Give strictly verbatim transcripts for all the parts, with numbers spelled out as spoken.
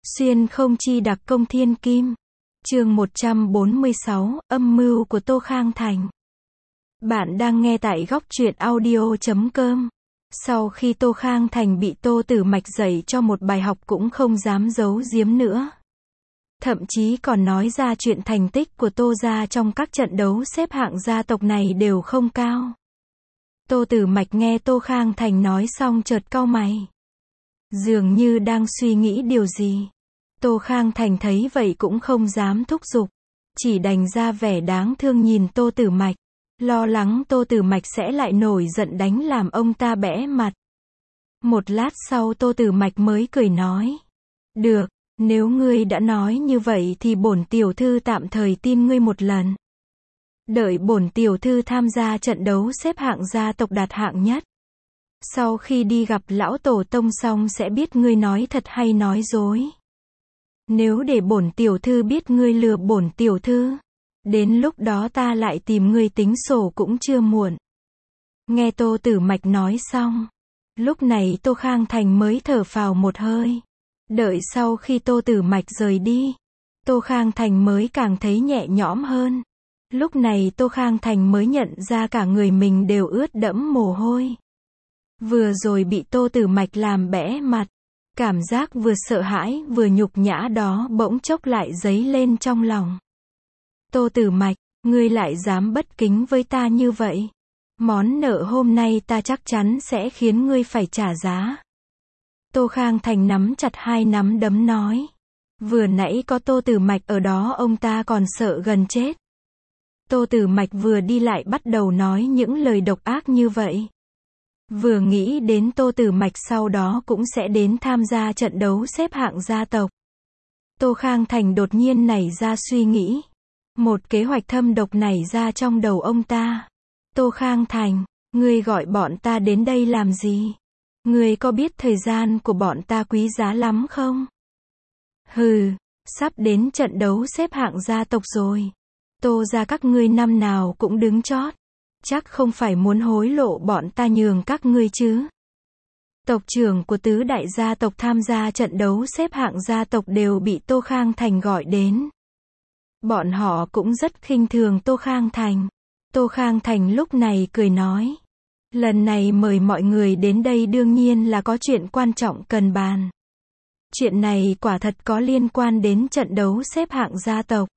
Xuyên không chi đặc công thiên kim. Chương một trăm bốn mươi sáu, âm mưu của Tô Khang Thành. Bạn đang nghe tại góc truyện audio chấm com. Sau khi Tô Khang Thành bị Tô Tử Mạch dạy cho một bài học cũng không dám giấu giếm nữa. Thậm chí còn nói ra chuyện thành tích của Tô gia trong các trận đấu xếp hạng gia tộc này đều không cao. Tô Tử Mạch nghe Tô Khang Thành nói xong chợt cau mày. Dường như đang suy nghĩ điều gì. Tô Khang Thành thấy vậy cũng không dám thúc giục. Chỉ đành ra vẻ đáng thương nhìn Tô Tử Mạch. Lo lắng Tô Tử Mạch sẽ lại nổi giận đánh làm ông ta bẽ mặt. Một lát sau Tô Tử Mạch mới cười nói. Được, nếu ngươi đã nói như vậy thì bổn tiểu thư tạm thời tin ngươi một lần. Đợi bổn tiểu thư tham gia trận đấu xếp hạng gia tộc đạt hạng nhất. Sau khi đi gặp lão tổ tông xong sẽ biết ngươi nói thật hay nói dối. Nếu để bổn tiểu thư biết ngươi lừa bổn tiểu thư, đến lúc đó ta lại tìm ngươi tính sổ cũng chưa muộn. Nghe Tô Tử Mạch nói xong, lúc này Tô Khang Thành mới thở phào một hơi. Đợi sau khi Tô Tử Mạch rời đi, Tô Khang Thành mới càng thấy nhẹ nhõm hơn. Lúc này Tô Khang Thành mới nhận ra cả người mình đều ướt đẫm mồ hôi. Vừa rồi bị Tô Tử Mạch làm bẽ mặt, cảm giác vừa sợ hãi vừa nhục nhã đó bỗng chốc lại dấy lên trong lòng. Tô Tử Mạch, ngươi lại dám bất kính với ta như vậy. Món nợ hôm nay ta chắc chắn sẽ khiến ngươi phải trả giá. Tô Khang Thành nắm chặt hai nắm đấm nói. Vừa nãy có Tô Tử Mạch ở đó ông ta còn sợ gần chết. Tô Tử Mạch vừa đi lại bắt đầu nói những lời độc ác như vậy. Vừa nghĩ đến Tô Tử Mạch sau đó cũng sẽ đến tham gia trận đấu xếp hạng gia tộc. Tô Khang Thành đột nhiên nảy ra suy nghĩ. Một kế hoạch thâm độc nảy ra trong đầu ông ta. Tô Khang Thành, ngươi gọi bọn ta đến đây làm gì? Ngươi có biết thời gian của bọn ta quý giá lắm không? Hừ, sắp đến trận đấu xếp hạng gia tộc rồi. Tô gia các ngươi năm nào cũng đứng chót. Chắc không phải muốn hối lộ bọn ta nhường các ngươi chứ. Tộc trưởng của tứ đại gia tộc tham gia trận đấu xếp hạng gia tộc đều bị Tô Khang Thành gọi đến. Bọn họ cũng rất khinh thường Tô Khang Thành. Tô Khang Thành lúc này cười nói. Lần này mời mọi người đến đây đương nhiên là có chuyện quan trọng cần bàn. Chuyện này quả thật có liên quan đến trận đấu xếp hạng gia tộc.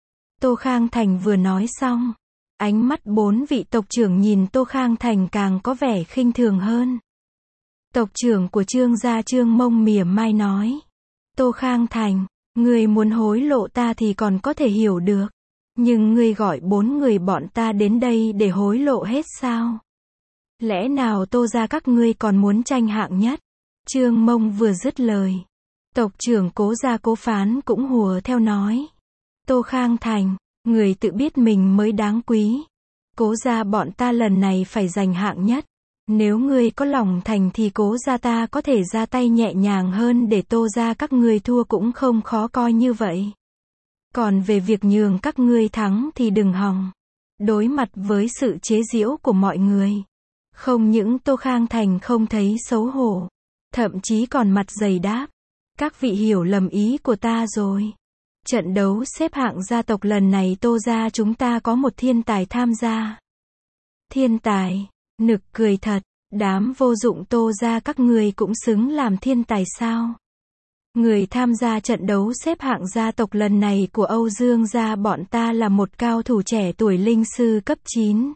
Tô Khang Thành vừa nói xong. Ánh mắt bốn vị tộc trưởng nhìn Tô Khang Thành càng có vẻ khinh thường hơn. Tộc trưởng của Trương gia Trương Mông mỉa mai nói. Tô Khang Thành, ngươi muốn hối lộ ta thì còn có thể hiểu được. Nhưng ngươi gọi bốn người bọn ta đến đây để hối lộ hết sao? Lẽ nào Tô gia các ngươi còn muốn tranh hạng nhất? Trương Mông vừa dứt lời. Tộc trưởng Cố gia Cố Phán cũng hùa theo nói. Tô Khang Thành, người tự biết mình mới đáng quý. Cố gia bọn ta lần này phải giành hạng nhất. Nếu ngươi có lòng thành thì Cố gia ta có thể ra tay nhẹ nhàng hơn để Tô gia các ngươi thua cũng không khó coi như vậy. Còn về việc nhường các ngươi thắng thì đừng hòng. Đối mặt với sự chế giễu của mọi người, không những Tô Khang Thành không thấy xấu hổ, thậm chí còn mặt dày đáp. Các vị hiểu lầm ý của ta rồi. Trận đấu xếp hạng gia tộc lần này Tô gia chúng ta có một thiên tài tham gia. Thiên tài, nực cười thật, đám vô dụng Tô gia các ngươi cũng xứng làm thiên tài sao? Người tham gia trận đấu xếp hạng gia tộc lần này của Âu Dương gia bọn ta là một cao thủ trẻ tuổi linh sư cấp chín.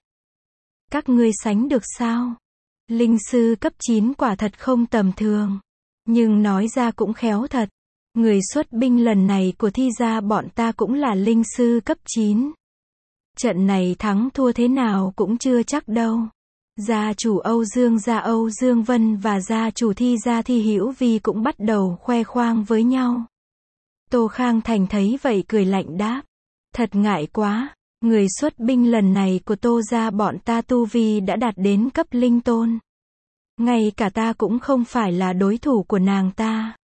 Các ngươi sánh được sao? Linh sư cấp chín quả thật không tầm thường. Nhưng nói ra cũng khéo thật. Người xuất binh lần này của thi gia bọn ta cũng là linh sư cấp chín. Trận này thắng thua thế nào cũng chưa chắc đâu. Gia chủ Âu Dương gia Âu Dương Vân và gia chủ thi gia Thi Hữu Vi cũng bắt đầu khoe khoang với nhau. Tô Khang Thành thấy vậy cười lạnh đáp. Thật ngại quá, người xuất binh lần này của Tô gia bọn ta tu vi đã đạt đến cấp linh tôn. Ngay cả ta cũng không phải là đối thủ của nàng ta.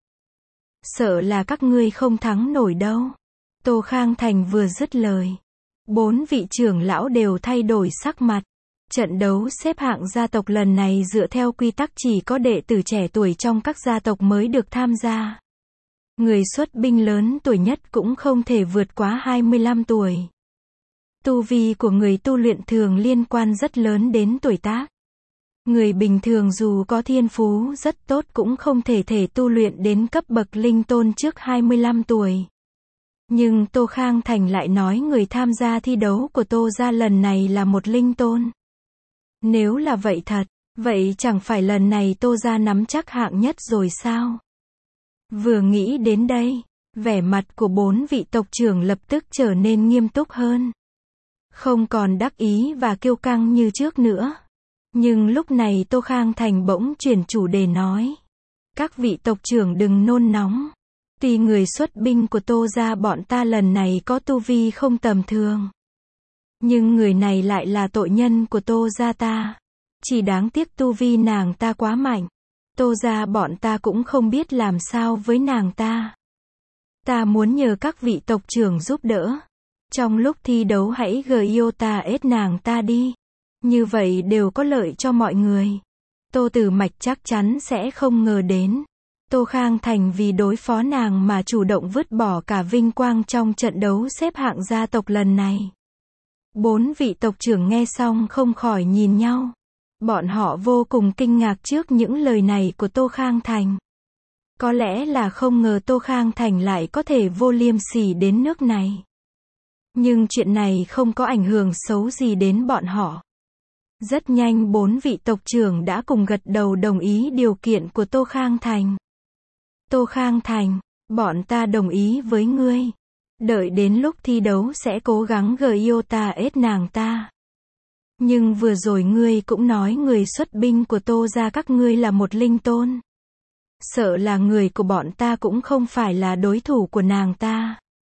Sợ là các ngươi không thắng nổi đâu. Tô Khang Thành vừa dứt lời. Bốn vị trưởng lão đều thay đổi sắc mặt. Trận đấu xếp hạng gia tộc lần này dựa theo quy tắc chỉ có đệ tử trẻ tuổi trong các gia tộc mới được tham gia. Người xuất binh lớn tuổi nhất cũng không thể vượt quá hai mươi lăm tuổi. Tu vi của người tu luyện thường liên quan rất lớn đến tuổi tác. Người bình thường dù có thiên phú rất tốt cũng không thể thể tu luyện đến cấp bậc linh tôn trước hai mươi lăm tuổi. Nhưng Tô Khang Thành lại nói người tham gia thi đấu của Tô gia lần này là một linh tôn. Nếu là vậy thật, vậy chẳng phải lần này Tô gia nắm chắc hạng nhất rồi sao? Vừa nghĩ đến đây, vẻ mặt của bốn vị tộc trưởng lập tức trở nên nghiêm túc hơn. Không còn đắc ý và kiêu căng như trước nữa. Nhưng lúc này Tô Khang Thành bỗng chuyển chủ đề nói. Các vị tộc trưởng đừng nôn nóng. Tuy người xuất binh của Tô gia bọn ta lần này có tu vi không tầm thường. Nhưng người này lại là tội nhân của Tô gia ta. Chỉ đáng tiếc tu vi nàng ta quá mạnh. Tô gia bọn ta cũng không biết làm sao với nàng ta. Ta muốn nhờ các vị tộc trưởng giúp đỡ. Trong lúc thi đấu hãy Giota ết nàng ta đi. Như vậy đều có lợi cho mọi người. Tô Tử Mạch chắc chắn sẽ không ngờ đến. Tô Khang Thành vì đối phó nàng mà chủ động vứt bỏ cả vinh quang trong trận đấu xếp hạng gia tộc lần này. Bốn vị tộc trưởng nghe xong không khỏi nhìn nhau. Bọn họ vô cùng kinh ngạc trước những lời này của Tô Khang Thành. Có lẽ là không ngờ Tô Khang Thành lại có thể vô liêm sỉ đến nước này. Nhưng chuyện này không có ảnh hưởng xấu gì đến bọn họ. Rất nhanh bốn vị tộc trưởng đã cùng gật đầu đồng ý điều kiện của Tô Khang Thành. Tô Khang Thành, bọn ta đồng ý với ngươi. Đợi đến lúc thi đấu sẽ cố gắng Giota ết nàng ta. Nhưng vừa rồi ngươi cũng nói người xuất binh của Tô gia các ngươi là một linh tôn. Sợ là người của bọn ta cũng không phải là đối thủ của nàng ta.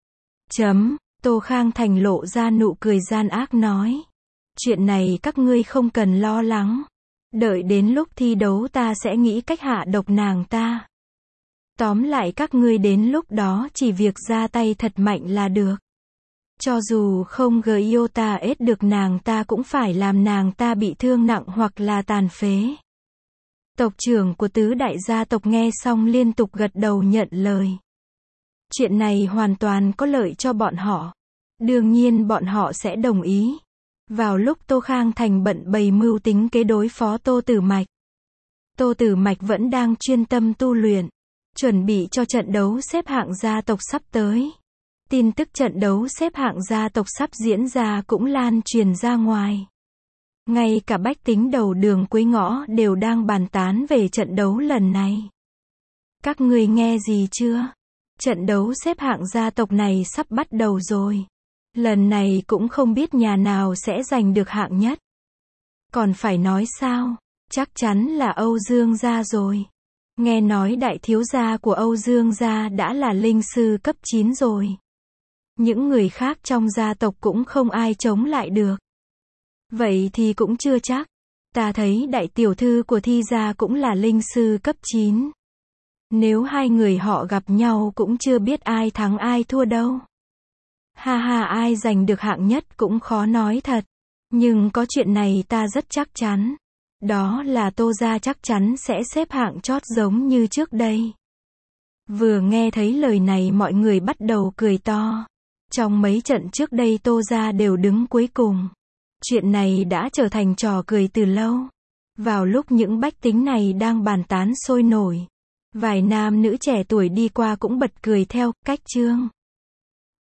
Chấm, Tô Khang Thành lộ ra nụ cười gian ác nói. Chuyện này các ngươi không cần lo lắng. Đợi đến lúc thi đấu ta sẽ nghĩ cách hạ độc nàng ta. Tóm lại các ngươi đến lúc đó chỉ việc ra tay thật mạnh là được. Cho dù không Giota ết được nàng ta cũng phải làm nàng ta bị thương nặng hoặc là tàn phế. Tộc trưởng của tứ đại gia tộc nghe xong liên tục gật đầu nhận lời. Chuyện này hoàn toàn có lợi cho bọn họ. Đương nhiên bọn họ sẽ đồng ý. Vào lúc Tô Khang Thành bận bày mưu tính kế đối phó Tô Tử Mạch. Tô Tử Mạch vẫn đang chuyên tâm tu luyện. Chuẩn bị cho trận đấu xếp hạng gia tộc sắp tới. Tin tức trận đấu xếp hạng gia tộc sắp diễn ra cũng lan truyền ra ngoài. Ngay cả bách tính đầu đường cuối ngõ đều đang bàn tán về trận đấu lần này. Các người nghe gì chưa? Trận đấu xếp hạng gia tộc này sắp bắt đầu rồi. Lần này cũng không biết nhà nào sẽ giành được hạng nhất. Còn phải nói sao? Chắc chắn là Âu Dương gia rồi. Nghe nói đại thiếu gia của Âu Dương gia đã là linh sư cấp chín rồi. Những người khác trong gia tộc cũng không ai chống lại được. Vậy thì cũng chưa chắc. Ta thấy đại tiểu thư của Thi gia cũng là linh sư cấp chín. Nếu hai người họ gặp nhau cũng chưa biết ai thắng ai thua đâu. Ha ha, ai giành được hạng nhất cũng khó nói thật. Nhưng có chuyện này ta rất chắc chắn. Đó là Tô gia chắc chắn sẽ xếp hạng chót giống như trước đây. Vừa nghe thấy lời này mọi người bắt đầu cười to. Trong mấy trận trước đây Tô gia đều đứng cuối cùng. Chuyện này đã trở thành trò cười từ lâu. Vào lúc những bách tính này đang bàn tán sôi nổi, vài nam nữ trẻ tuổi đi qua cũng bật cười theo. Cách chương